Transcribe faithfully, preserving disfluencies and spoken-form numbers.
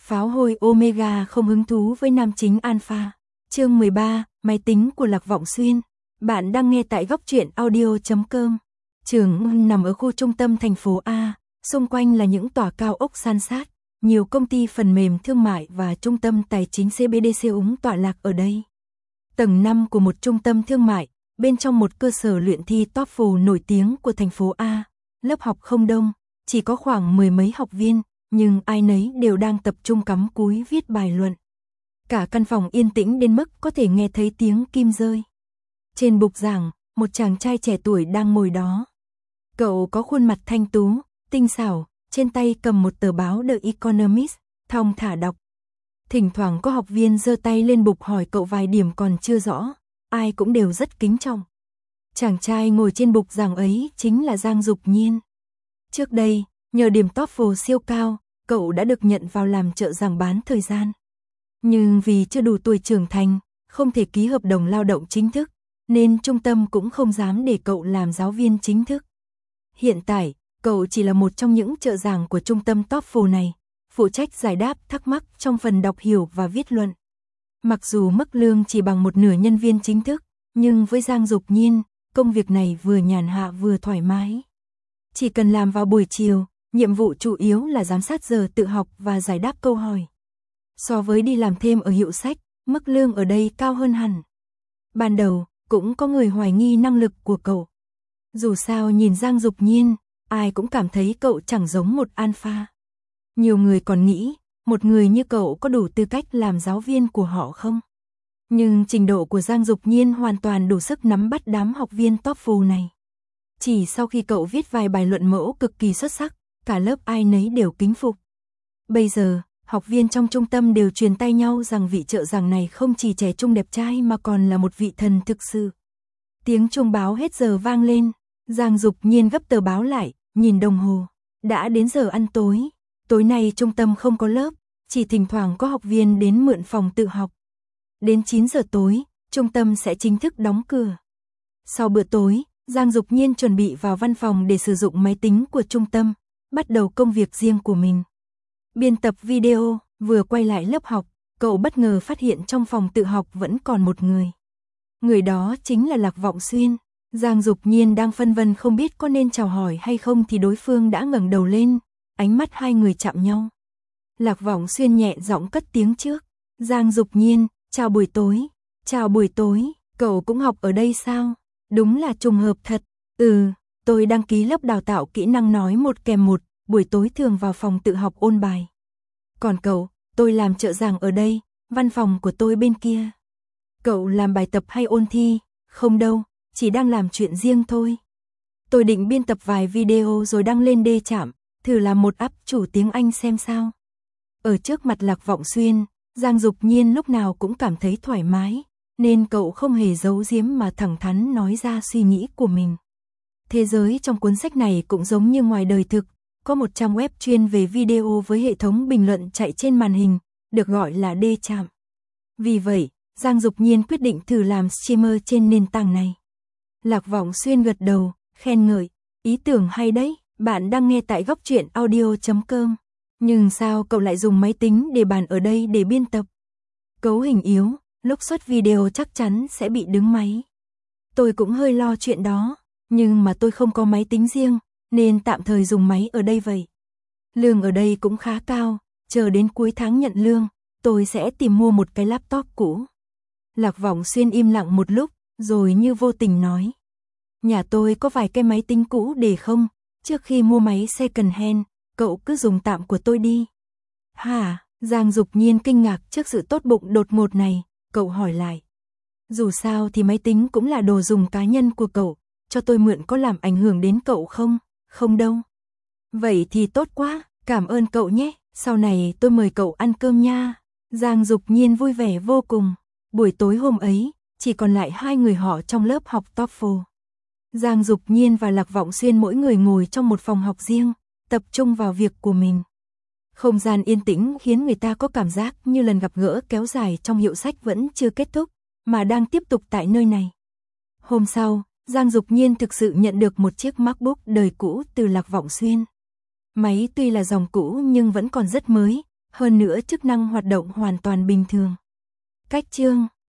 Pháo hôi Omega không hứng thú với nam chính Alpha. Chương mười ba, máy tính của Lạc Vọng Xuyên. Bạn đang nghe tại góc truyện audio chấm com. Trường nằm ở khu trung tâm thành phố A, xung quanh là những tòa cao ốc san sát, nhiều công ty phần mềm thương mại và trung tâm tài chính xê bê đê xê úng tọa lạc ở đây. Tầng năm của một trung tâm thương mại, bên trong một cơ sở luyện thi TOEFL nổi tiếng của thành phố A, lớp học không đông, chỉ có khoảng mười mấy học viên, nhưng ai nấy đều đang tập trung cắm cúi viết bài luận. Cả căn phòng yên tĩnh đến mức có thể nghe thấy tiếng kim rơi. Trên bục giảng, một chàng trai trẻ tuổi đang ngồi đó. Cậu có khuôn mặt thanh tú, tinh xảo, trên tay cầm một tờ báo The Economist, thong thả đọc. Thỉnh thoảng có học viên giơ tay lên bục hỏi cậu vài điểm còn chưa rõ, ai cũng đều rất kính trọng. Chàng trai ngồi trên bục giảng ấy chính là Giang Dục Nhiên. Trước đây, nhờ điểm TOEFL siêu cao, cậu đã được nhận vào làm trợ giảng bán thời gian. Nhưng vì chưa đủ tuổi trưởng thành, không thể ký hợp đồng lao động chính thức, nên trung tâm cũng không dám để cậu làm giáo viên chính thức. Hiện tại, cậu chỉ là một trong những trợ giảng của trung tâm TOEFL này, phụ trách giải đáp thắc mắc trong phần đọc hiểu và viết luận. Mặc dù mức lương chỉ bằng một nửa nhân viên chính thức, nhưng với Giang Dục Nhiên, công việc này vừa nhàn hạ vừa thoải mái. Chỉ cần làm vào buổi chiều, nhiệm vụ chủ yếu là giám sát giờ tự học và giải đáp câu hỏi. So với đi làm thêm ở hiệu sách, mức lương ở đây cao hơn hẳn. Ban đầu, cũng có người hoài nghi năng lực của cậu. Dù sao nhìn Giang Dục Nhiên, ai cũng cảm thấy cậu chẳng giống một alpha. Nhiều người còn nghĩ, một người như cậu có đủ tư cách làm giáo viên của họ không? Nhưng trình độ của Giang Dục Nhiên hoàn toàn đủ sức nắm bắt đám học viên TOEFL này. Chỉ sau khi cậu viết vài bài luận mẫu cực kỳ xuất sắc, cả lớp ai nấy đều kính phục. Bây giờ, học viên trong trung tâm đều truyền tay nhau rằng vị trợ giảng này không chỉ trẻ trung đẹp trai mà còn là một vị thần thực sự. Tiếng chuông báo hết giờ vang lên, Giang Dục Nhiên gấp tờ báo lại, nhìn đồng hồ. Đã đến giờ ăn tối, tối nay trung tâm không có lớp, chỉ thỉnh thoảng có học viên đến mượn phòng tự học. Đến chín giờ tối, trung tâm sẽ chính thức đóng cửa. Sau bữa tối, Giang Dục Nhiên chuẩn bị vào văn phòng để sử dụng máy tính của trung tâm, bắt đầu công việc riêng của mình. Biên tập video, vừa quay lại lớp học, cậu bất ngờ phát hiện trong phòng tự học vẫn còn một người. Người đó chính là Lạc Vọng Xuyên. Giang Dục Nhiên đang phân vân không biết có nên chào hỏi hay không thì đối phương đã ngẩng đầu lên, ánh mắt hai người chạm nhau. Lạc Vọng Xuyên nhẹ giọng cất tiếng trước. Giang Dục Nhiên, chào buổi tối. Chào buổi tối, cậu cũng học ở đây sao? Đúng là trùng hợp thật. Ừ, tôi đăng ký lớp đào tạo kỹ năng nói một kèm một, buổi tối thường vào phòng tự học ôn bài. Còn cậu, tôi làm trợ giảng ở đây, văn phòng của tôi bên kia. Cậu làm bài tập hay ôn thi? Không đâu, chỉ đang làm chuyện riêng thôi. Tôi định biên tập vài video rồi đăng lên đê chạm, thử làm một app chủ tiếng Anh xem sao. Ở trước mặt Lạc Vọng Xuyên, Giang Dục Nhiên lúc nào cũng cảm thấy thoải mái, nên cậu không hề giấu giếm mà thẳng thắn nói ra suy nghĩ của mình. Thế giới trong cuốn sách này cũng giống như ngoài đời thực, có một trang web chuyên về video với hệ thống bình luận chạy trên màn hình, được gọi là đê chạm. Vì vậy, Giang Dục Nhiên quyết định thử làm streamer trên nền tảng này. Lạc Vọng Xuyên gật đầu, khen ngợi, ý tưởng hay đấy, bạn đang nghe tại góc truyện audio chấm com. Nhưng sao cậu lại dùng máy tính để bàn ở đây để biên tập? Cấu hình yếu, lúc xuất video chắc chắn sẽ bị đứng máy. Tôi cũng hơi lo chuyện đó, nhưng mà tôi không có máy tính riêng, nên tạm thời dùng máy ở đây vậy. Lương ở đây cũng khá cao, chờ đến cuối tháng nhận lương, tôi sẽ tìm mua một cái laptop cũ. Lạc Vọng Xuyên im lặng một lúc, rồi như vô tình nói. Nhà tôi có vài cái máy tính cũ để không, trước khi mua máy second hand, cậu cứ dùng tạm của tôi đi. Hả? Giang Dục Nhiên kinh ngạc trước sự tốt bụng đột ngột này, cậu hỏi lại. Dù sao thì máy tính cũng là đồ dùng cá nhân của cậu, cho tôi mượn có làm ảnh hưởng đến cậu không? Không đâu. Vậy thì tốt quá, cảm ơn cậu nhé, sau này tôi mời cậu ăn cơm nha. Giang Dục Nhiên vui vẻ vô cùng. Buổi tối hôm ấy, chỉ còn lại hai người họ trong lớp học TOEFL. Giang Dục Nhiên và Lạc Vọng Xuyên mỗi người ngồi trong một phòng học riêng, tập trung vào việc của mình. Không gian yên tĩnh khiến người ta có cảm giác như lần gặp gỡ kéo dài trong hiệu sách vẫn chưa kết thúc, mà đang tiếp tục tại nơi này. Hôm sau, Giang Dục Nhiên thực sự nhận được một chiếc MacBook đời cũ từ Lạc Vọng Xuyên. Máy tuy là dòng cũ nhưng vẫn còn rất mới, Hơn nữa chức năng hoạt động hoàn toàn bình thường. Cách chương